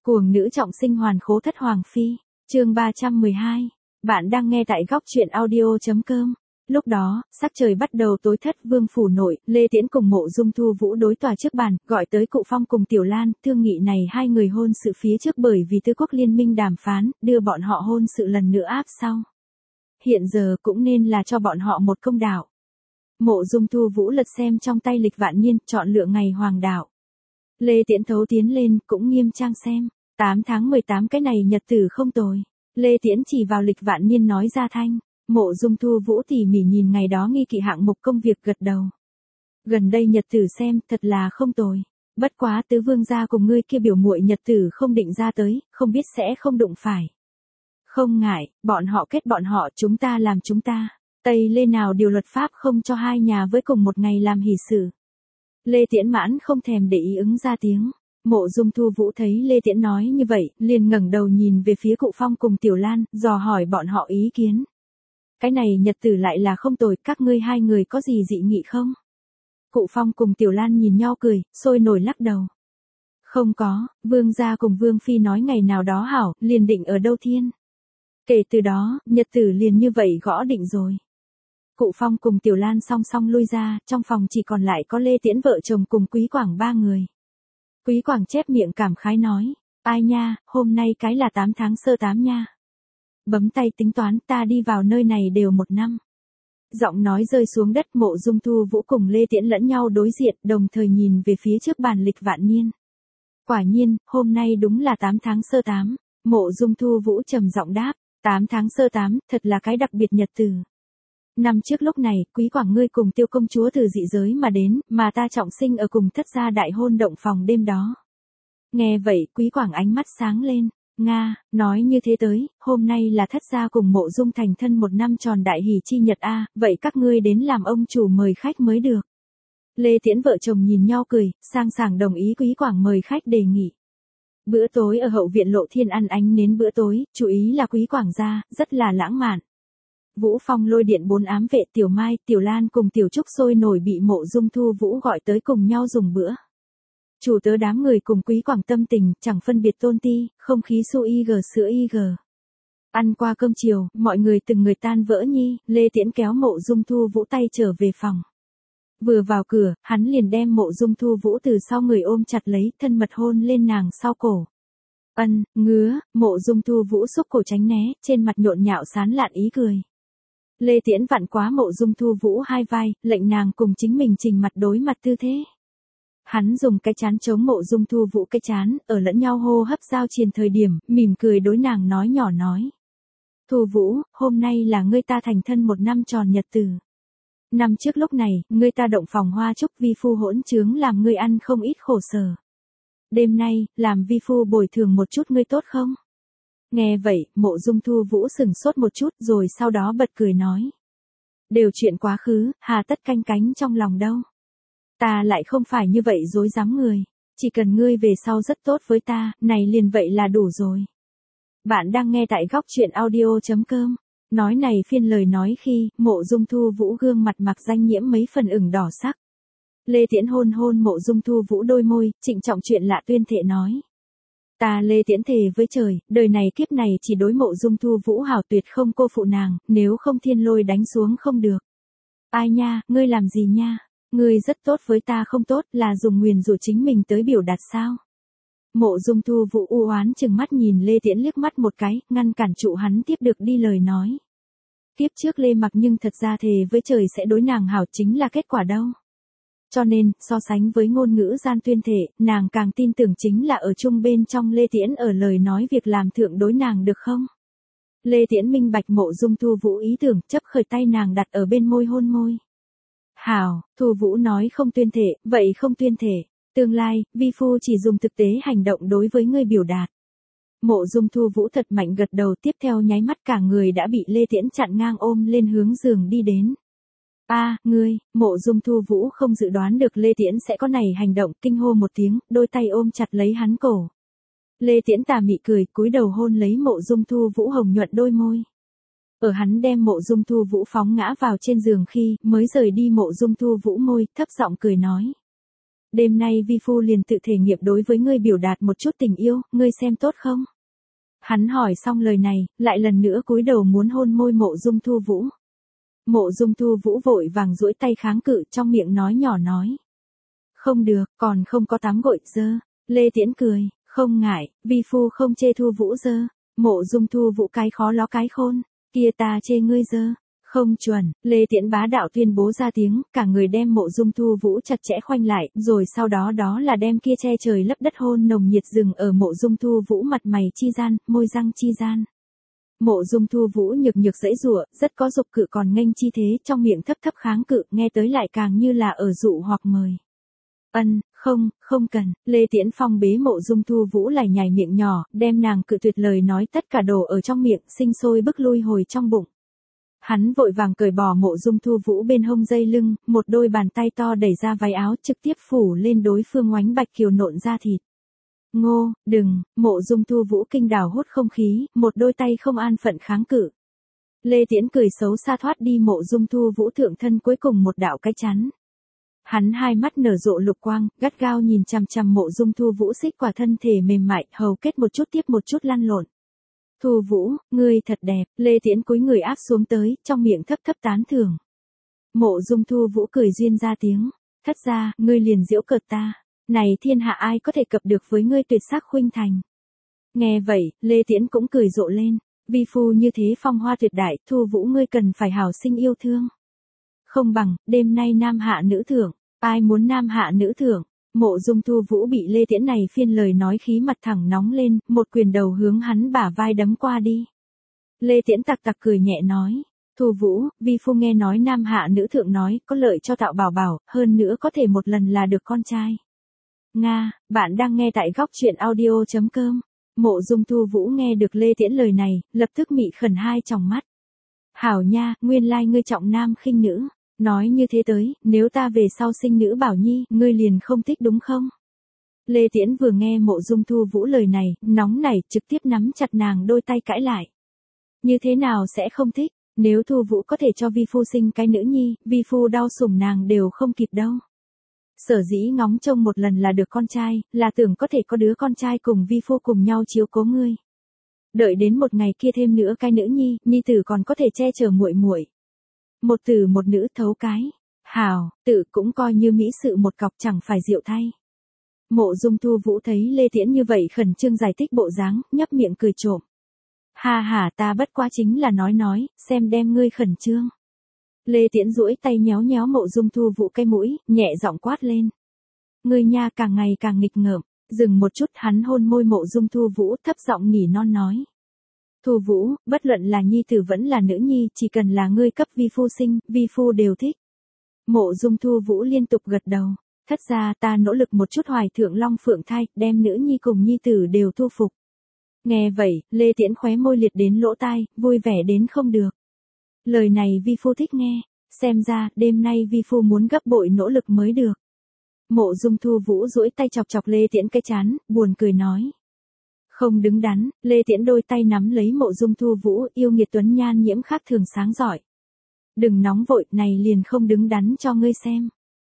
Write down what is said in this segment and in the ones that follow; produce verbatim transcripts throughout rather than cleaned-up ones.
Cuồng nữ trọng sinh hoàn khố thất hoàng phi, chương ba trăm mười hai. Bạn đang nghe tại góc truyện audio.com. Lúc đó, sắc trời bắt đầu tối thất, Vương phủ nội, Lê Tiễn cùng Mộ Dung Thu Vũ đối tòa trước bàn, gọi tới Cụ Phong cùng Tiểu Lan, thương nghị này hai người hôn sự phía trước bởi vì tứ quốc liên minh đàm phán, đưa bọn họ hôn sự lần nữa áp sau. Hiện giờ cũng nên là cho bọn họ một công đạo. Mộ Dung Thu Vũ lật xem trong tay lịch vạn niên, chọn lựa ngày hoàng đạo. Lê Tiễn thấu tiến lên, cũng nghiêm trang xem. tám tháng mười tám cái này nhật tử không tồi. Lê Tiễn chỉ vào lịch vạn niên nói ra thanh. Mộ Dung Thu Vũ tỉ mỉ nhìn ngày đó nghi kỵ hạng mục công việc gật đầu. Gần đây nhật tử xem, thật là không tồi. Bất quá tứ vương gia cùng ngươi kia biểu muội nhật tử không định ra tới, không biết sẽ không đụng phải. Không ngại, bọn họ kết bọn họ, chúng ta làm chúng ta. Tây Lê nào điều luật pháp không cho hai nhà với cùng một ngày làm hỷ sự. Lê Tiễn mãn không thèm để ý ứng ra tiếng. Mộ Dung Thu Vũ thấy Lê Tiễn nói như vậy, liền ngẩng đầu nhìn về phía Cụ Phong cùng Tiểu Lan, dò hỏi bọn họ ý kiến. Cái này nhật tử lại là không tồi, các ngươi hai người có gì dị nghị không? Cụ Phong cùng Tiểu Lan nhìn nhau cười, sôi nổi lắc đầu. Không có, Vương gia cùng Vương Phi nói ngày nào đó hảo, liền định ở đâu thiên. Kể từ đó, nhật tử liền như vậy gõ định rồi. Cụ Phong cùng Tiểu Lan song song lui ra, trong phòng chỉ còn lại có Lê Tiễn vợ chồng cùng Quý Quảng ba người. Quý Quảng chép miệng cảm khái nói, ai nha, hôm nay cái là tám tháng sơ tám nha. Bấm tay tính toán, ta đi vào nơi này đều một năm. Giọng nói rơi xuống đất, Mộ Dung Thu Vũ cùng Lê Tiễn lẫn nhau đối diện, đồng thời nhìn về phía trước bàn lịch vạn niên. Quả nhiên, hôm nay đúng là tám tháng sơ tám. Mộ Dung Thu Vũ trầm giọng đáp, tám tháng sơ tám, thật là cái đặc biệt nhật tử. Năm trước lúc này, Quý Quảng ngươi cùng Tiêu công chúa từ dị giới mà đến, mà ta trọng sinh ở cùng thất gia đại hôn động phòng đêm đó. Nghe vậy, Quý Quảng ánh mắt sáng lên. Nga, nói như thế tới, hôm nay là thất gia cùng Mộ Dung thành thân một năm tròn đại hỷ chi nhật a, vậy các ngươi đến làm ông chủ mời khách mới được. Lê Tiễn vợ chồng nhìn nhau cười, sang sảng đồng ý Quý Quảng mời khách đề nghị. Bữa tối ở hậu viện Lộ Thiên ăn ánh nến bữa tối, chú ý là Quý Quảng gia, rất là lãng mạn. Vũ Phong lôi điện bốn ám vệ Tiểu Mai, Tiểu Lan cùng Tiểu Trúc sôi nổi bị Mộ Dung Thu Vũ gọi tới cùng nhau dùng bữa. Chủ tớ đám người cùng Quý Quảng tâm tình, chẳng phân biệt tôn ti, không khí su y gờ sữa y gờ. Ăn qua cơm chiều, mọi người từng người tan vỡ nhi, Lê Tiễn kéo Mộ Dung Thu Vũ tay trở về phòng. Vừa vào cửa, hắn liền đem Mộ Dung Thu Vũ từ sau người ôm chặt lấy, thân mật hôn lên nàng sau cổ. Ân, ngứa, Mộ Dung Thu Vũ xúc cổ tránh né, trên mặt nhộn nhạo sán lạn ý cười. Lê Tiễn vặn quá Mộ Dung Thu Vũ hai vai, lệnh nàng cùng chính mình trình mặt đối mặt tư thế. Hắn dùng cái chán chống Mộ Dung Thu Vũ cái chán, ở lẫn nhau hô hấp giao triền thời điểm, mỉm cười đối nàng nói nhỏ nói. Thu Vũ, hôm nay là ngươi ta thành thân một năm tròn nhật tử. Năm trước lúc này, ngươi ta động phòng hoa trúc vi phu hỗn trướng làm ngươi ăn không ít khổ sở. Đêm nay, làm vi phu bồi thường một chút ngươi tốt không? Nghe vậy, Mộ Dung Thu Vũ sừng sốt một chút rồi sau đó bật cười nói. Đều chuyện quá khứ, hà tất canh cánh trong lòng đâu. Ta lại không phải như vậy dối dám người. Chỉ cần ngươi về sau rất tốt với ta, này liền vậy là đủ rồi. Bạn đang nghe tại góc truyện audio.com. Nói này phiên lời nói khi, Mộ Dung Thu Vũ gương mặt mặc danh nhiễm mấy phần ửng đỏ sắc. Lê Tiễn hôn hôn Mộ Dung Thu Vũ đôi môi, trịnh trọng chuyện lạ tuyên thệ nói. Ta Lê Tiễn thề với trời, đời này kiếp này chỉ đối Mộ Dung Thu Vũ hảo tuyệt không cô phụ nàng, nếu không thiên lôi đánh xuống không được. Ai nha, ngươi làm gì nha? Ngươi rất tốt với ta không tốt, là dùng nguyền rủa chính mình tới biểu đạt sao? Mộ Dung Thu Vũ u oán chừng mắt nhìn Lê Tiễn liếc mắt một cái, ngăn cản trụ hắn tiếp được đi lời nói. Kiếp trước Lê Mặc nhưng thật ra thề với trời sẽ đối nàng hảo chính là kết quả đâu. Cho nên, so sánh với ngôn ngữ gian tuyên thể, nàng càng tin tưởng chính là ở chung bên trong Lê Tiễn ở lời nói việc làm thượng đối nàng được không? Lê Tiễn minh bạch Mộ Dung Thu Vũ ý tưởng, chấp khởi tay nàng đặt ở bên môi hôn môi. Hảo, Thu Vũ nói không tuyên thể, vậy không tuyên thể. Tương lai, vi phu chỉ dùng thực tế hành động đối với ngươi biểu đạt. Mộ Dung Thu Vũ thật mạnh gật đầu, tiếp theo nháy mắt cả người đã bị Lê Tiễn chặn ngang ôm lên hướng giường đi đến. A, à, ngươi, Mộ Dung Thu Vũ không dự đoán được Lê Tiễn sẽ có này hành động, kinh hô một tiếng, đôi tay ôm chặt lấy hắn cổ. Lê Tiễn tà mị cười, cúi đầu hôn lấy Mộ Dung Thu Vũ hồng nhuận đôi môi. Ở hắn đem Mộ Dung Thu Vũ phóng ngã vào trên giường khi, mới rời đi Mộ Dung Thu Vũ môi, thấp giọng cười nói. đêm nay vi phu liền tự thể nghiệm đối với ngươi biểu đạt một chút tình yêu, ngươi xem tốt không? Hắn hỏi xong lời này, lại lần nữa cúi đầu muốn hôn môi Mộ Dung Thu Vũ. Mộ Dung Thu Vũ vội vàng duỗi tay kháng cự, trong miệng nói nhỏ nói. Không được, còn không có tắm gội, dơ. Lê Tiễn cười, không ngại, vi phu không chê Thu Vũ dơ. Mộ Dung Thu Vũ cái khó ló cái khôn, kia ta chê ngươi dơ. Không chuẩn, Lê Tiễn bá đạo tuyên bố ra tiếng, cả người đem Mộ Dung Thu Vũ chặt chẽ khoanh lại, rồi sau đó đó là đem kia che trời lấp đất hôn nồng nhiệt dừng ở Mộ Dung Thu Vũ mặt mày chi gian, môi răng chi gian. Mộ Dung Thu Vũ nhược nhược giãy giụa, rất có dục cự còn nghênh chi thế, trong miệng thấp thấp kháng cự, nghe tới lại càng như là ở dụ hoặc mời. Ân, không, không cần, Lê Tiễn Phong bế Mộ Dung Thu Vũ lải nhải miệng nhỏ, đem nàng cự tuyệt lời nói tất cả đổ ở trong miệng, sinh sôi bức lui hồi trong bụng. Hắn vội vàng cởi bỏ Mộ Dung Thu Vũ bên hông dây lưng, một đôi bàn tay to đẩy ra váy áo trực tiếp phủ lên đối phương oánh bạch kiều nộn da thịt. Ngô, đừng, Mộ Dung Thu Vũ kinh đảo hút không khí, một đôi tay không an phận kháng cự. Lê Tiễn cười xấu xa thoát đi Mộ Dung Thu Vũ thượng thân cuối cùng một đạo cái chắn. Hắn hai mắt nở rộ lục quang, gắt gao nhìn chằm chằm Mộ Dung Thu Vũ xích quả thân thể mềm mại, hầu kết một chút tiếp một chút lăn lộn. Thu Vũ, ngươi thật đẹp, Lê Tiễn cúi người áp xuống tới, trong miệng thấp thấp tán thưởng. Mộ Dung Thu Vũ cười duyên ra tiếng, thất ra, ngươi liền giễu cợt ta, này thiên hạ ai có thể cập được với ngươi tuyệt sắc khuynh thành. Nghe vậy, Lê Tiễn cũng cười rộ lên, vi phu như thế phong hoa tuyệt đại, Thu Vũ ngươi cần phải hảo sinh yêu thương. Không bằng, đêm nay nam hạ nữ thưởng, ai muốn nam hạ nữ thưởng. Mộ Dung Thu Vũ bị Lê Tiễn này phiên lời nói khí mặt thẳng nóng lên, một quyền đầu hướng hắn bả vai đấm qua đi. Lê Tiễn tặc tặc cười nhẹ nói, Thu Vũ, vi phu nghe nói nam hạ nữ thượng nói, có lợi cho tạo bảo bảo, hơn nữa có thể một lần là được con trai. Nga, bạn đang nghe tại góc truyện audio chấm com. Mộ Dung Thu Vũ nghe được Lê Tiễn lời này, lập tức mị khẩn hai tròng mắt. Hảo nha, nguyên lai ngươi trọng nam khinh nữ. Nói như thế tới, nếu ta về sau sinh nữ bảo nhi, ngươi liền không thích đúng không? Lê Tiễn vừa nghe Mộ Dung Thu Vũ lời này, nóng nảy, trực tiếp nắm chặt nàng đôi tay cãi lại. Như thế nào sẽ không thích, nếu Thu Vũ có thể cho vi phu sinh cái nữ nhi, vi phu đau sủng nàng đều không kịp đâu. Sở dĩ ngóng trông một lần là được con trai, là tưởng có thể có đứa con trai cùng vi phu cùng nhau chiếu cố ngươi. Đợi đến một ngày kia thêm nữa cái nữ nhi, nhi tử còn có thể che chở muội muội. Một tử một nữ thấu cái. Hảo, tự cũng coi như mỹ sự một cọc chẳng phải diệu thay. Mộ Dung Thu Vũ thấy Lê Tiễn như vậy khẩn trương giải thích bộ dáng, nhấp miệng cười trộm. Ha ha, ta bất quá chính là nói nói, xem đem ngươi khẩn trương. Lê Tiễn duỗi tay nhéo nhéo Mộ Dung Thu Vũ cái mũi, nhẹ giọng quát lên. Ngươi nha càng ngày càng nghịch ngợm, dừng một chút hắn hôn môi Mộ Dung Thu Vũ thấp giọng nỉ non nói. Thu Vũ, bất luận là nhi tử vẫn là nữ nhi, chỉ cần là ngươi cấp vi phu sinh, vi phu đều thích. Mộ Dung Thu Vũ liên tục gật đầu, thất ra ta nỗ lực một chút hoài thượng long phượng thai, đem nữ nhi cùng nhi tử đều thu phục. Nghe vậy, Lê Tiễn khóe môi liệt đến lỗ tai, vui vẻ đến không được. Lời này vi phu thích nghe, xem ra, đêm nay vi phu muốn gấp bội nỗ lực mới được. Mộ Dung Thu Vũ duỗi tay chọc chọc Lê Tiễn cái chán, buồn cười nói. Không đứng đắn, Lê Tiễn đôi tay nắm lấy Mộ Dung Thu Vũ, yêu nghiệt tuấn nhan nhiễm khác thường sáng giỏi. Đừng nóng vội, này liền không đứng đắn cho ngươi xem.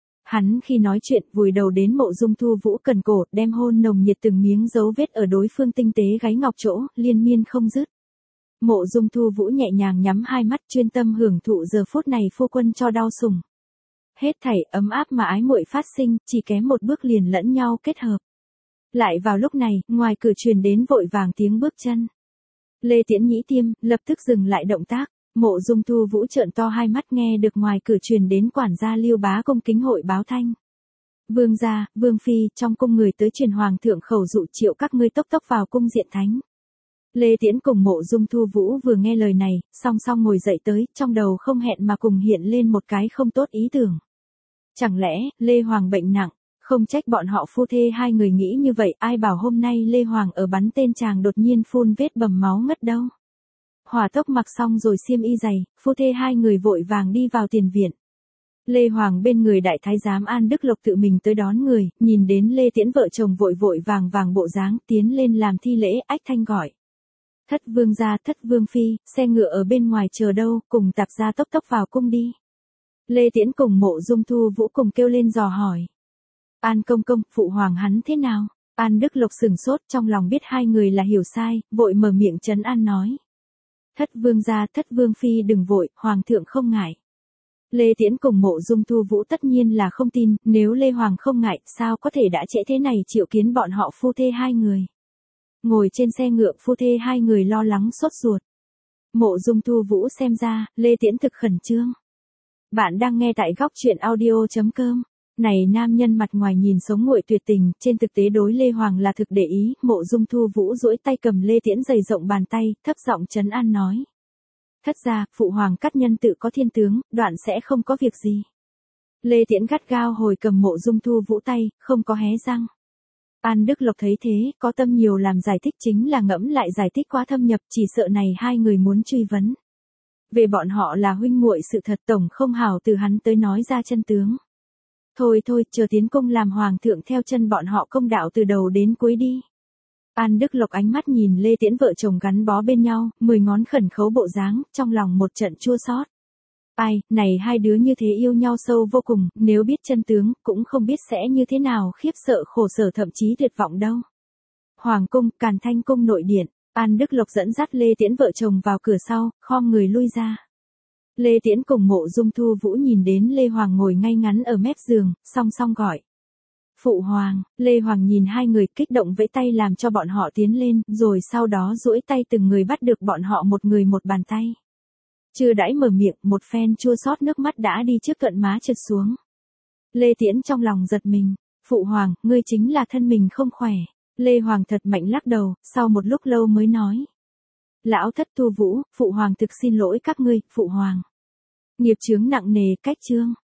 Hắn khi nói chuyện vùi đầu đến Mộ Dung Thu Vũ cần cổ, đem hôn nồng nhiệt từng miếng dấu vết ở đối phương tinh tế gáy ngọc chỗ, liên miên không dứt. Mộ Dung Thu Vũ nhẹ nhàng nhắm hai mắt chuyên tâm hưởng thụ giờ phút này phu quân cho đau sủng. Hết thảy ấm áp mà ái muội phát sinh, chỉ kém một bước liền lẫn nhau kết hợp. Lại vào lúc này, ngoài cửa truyền đến vội vàng tiếng bước chân. Lê Tiễn nhĩ tiêm, lập tức dừng lại động tác, Mộ Dung Thu Vũ trợn to hai mắt nghe được ngoài cửa truyền đến quản gia Liêu Bá cung kính hội báo thanh. Vương gia, Vương phi, trong cung người tới truyền hoàng thượng khẩu dụ triệu các ngươi tốc tốc vào cung diện thánh. Lê Tiễn cùng Mộ Dung Thu Vũ vừa nghe lời này, song song ngồi dậy tới, trong đầu không hẹn mà cùng hiện lên một cái không tốt ý tưởng. Chẳng lẽ, Lê Hoàng bệnh nặng? Không trách bọn họ phu thê hai người nghĩ như vậy, ai bảo hôm nay Lê Hoàng ở bắn tên chàng đột nhiên phun vết bầm máu ngất đâu. Hỏa tốc mặc xong rồi xiêm y giày, phu thê hai người vội vàng đi vào tiền viện. Lê Hoàng bên người đại thái giám An Đức Lộc tự mình tới đón người, nhìn đến Lê Tiễn vợ chồng vội vội vàng vàng bộ dáng tiến lên làm thi lễ, ách thanh gọi. Thất vương gia, thất vương phi, xe ngựa ở bên ngoài chờ đâu, cùng tạp gia tốc tốc vào cung đi. Lê Tiễn cùng Mộ Dung Thu Vũ cùng kêu lên dò hỏi. An công công, phụ hoàng hắn thế nào? An Đức Lộc sửng sốt, trong lòng biết hai người là hiểu sai, vội mở miệng trấn an nói. Thất vương gia, thất vương phi đừng vội, hoàng thượng không ngại. Lê Tiễn cùng Mộ Dung Thu Vũ tất nhiên là không tin, nếu Lê Hoàng không ngại, sao có thể đã trễ thế này triệu kiến bọn họ phu thê hai người. Ngồi trên xe ngựa phu thê hai người lo lắng sốt ruột. Mộ Dung Thu Vũ xem ra, Lê Tiễn thực khẩn trương. Bạn đang nghe tại góc truyện audio chấm com. Này nam nhân mặt ngoài nhìn sống nguội tuyệt tình, trên thực tế đối Lê Hoàng là thực để ý, Mộ Dung Thu Vũ duỗi tay cầm Lê Tiễn dày rộng bàn tay, thấp giọng trấn an nói. Thất gia, phụ hoàng cắt nhân tự có thiên tướng, đoạn sẽ không có việc gì. Lê Tiễn gắt gao hồi cầm Mộ Dung Thu Vũ tay, không có hé răng. An Đức Lộc thấy thế, có tâm nhiều làm giải thích chính là ngẫm lại giải thích quá thâm nhập, chỉ sợ này hai người muốn truy vấn. Về bọn họ là huynh muội sự thật tổng không hảo từ hắn tới nói ra chân tướng. Thôi thôi, chờ tiến cung làm hoàng thượng theo chân bọn họ công đạo từ đầu đến cuối đi. An Đức Lộc ánh mắt nhìn Lê Tiễn vợ chồng gắn bó bên nhau, mười ngón khẩn khấu bộ dáng, trong lòng một trận chua xót. Ai, này hai đứa như thế yêu nhau sâu vô cùng, nếu biết chân tướng, cũng không biết sẽ như thế nào khiếp sợ khổ sở thậm chí tuyệt vọng đâu. Hoàng cung, Càn Thanh cung nội điện, An Đức Lộc dẫn dắt Lê Tiễn vợ chồng vào cửa sau, khom người lui ra. Lê Tiễn cùng Mộ Dung Thu Vũ nhìn đến Lê Hoàng ngồi ngay ngắn ở mép giường, song song gọi. Phụ hoàng, Lê Hoàng nhìn hai người kích động vẫy tay làm cho bọn họ tiến lên, rồi sau đó duỗi tay từng người bắt được bọn họ một người một bàn tay. Chưa đãi mở miệng, một phen chua xót nước mắt đã đi trước cận má trượt xuống. Lê Tiễn trong lòng giật mình, phụ hoàng, ngươi chính là thân mình không khỏe. Lê Hoàng thật mạnh lắc đầu, sau một lúc lâu mới nói. Lão thất Thu Vũ, phụ hoàng thực xin lỗi các ngươi, phụ hoàng. Nghiệp chướng nặng nề cách chương.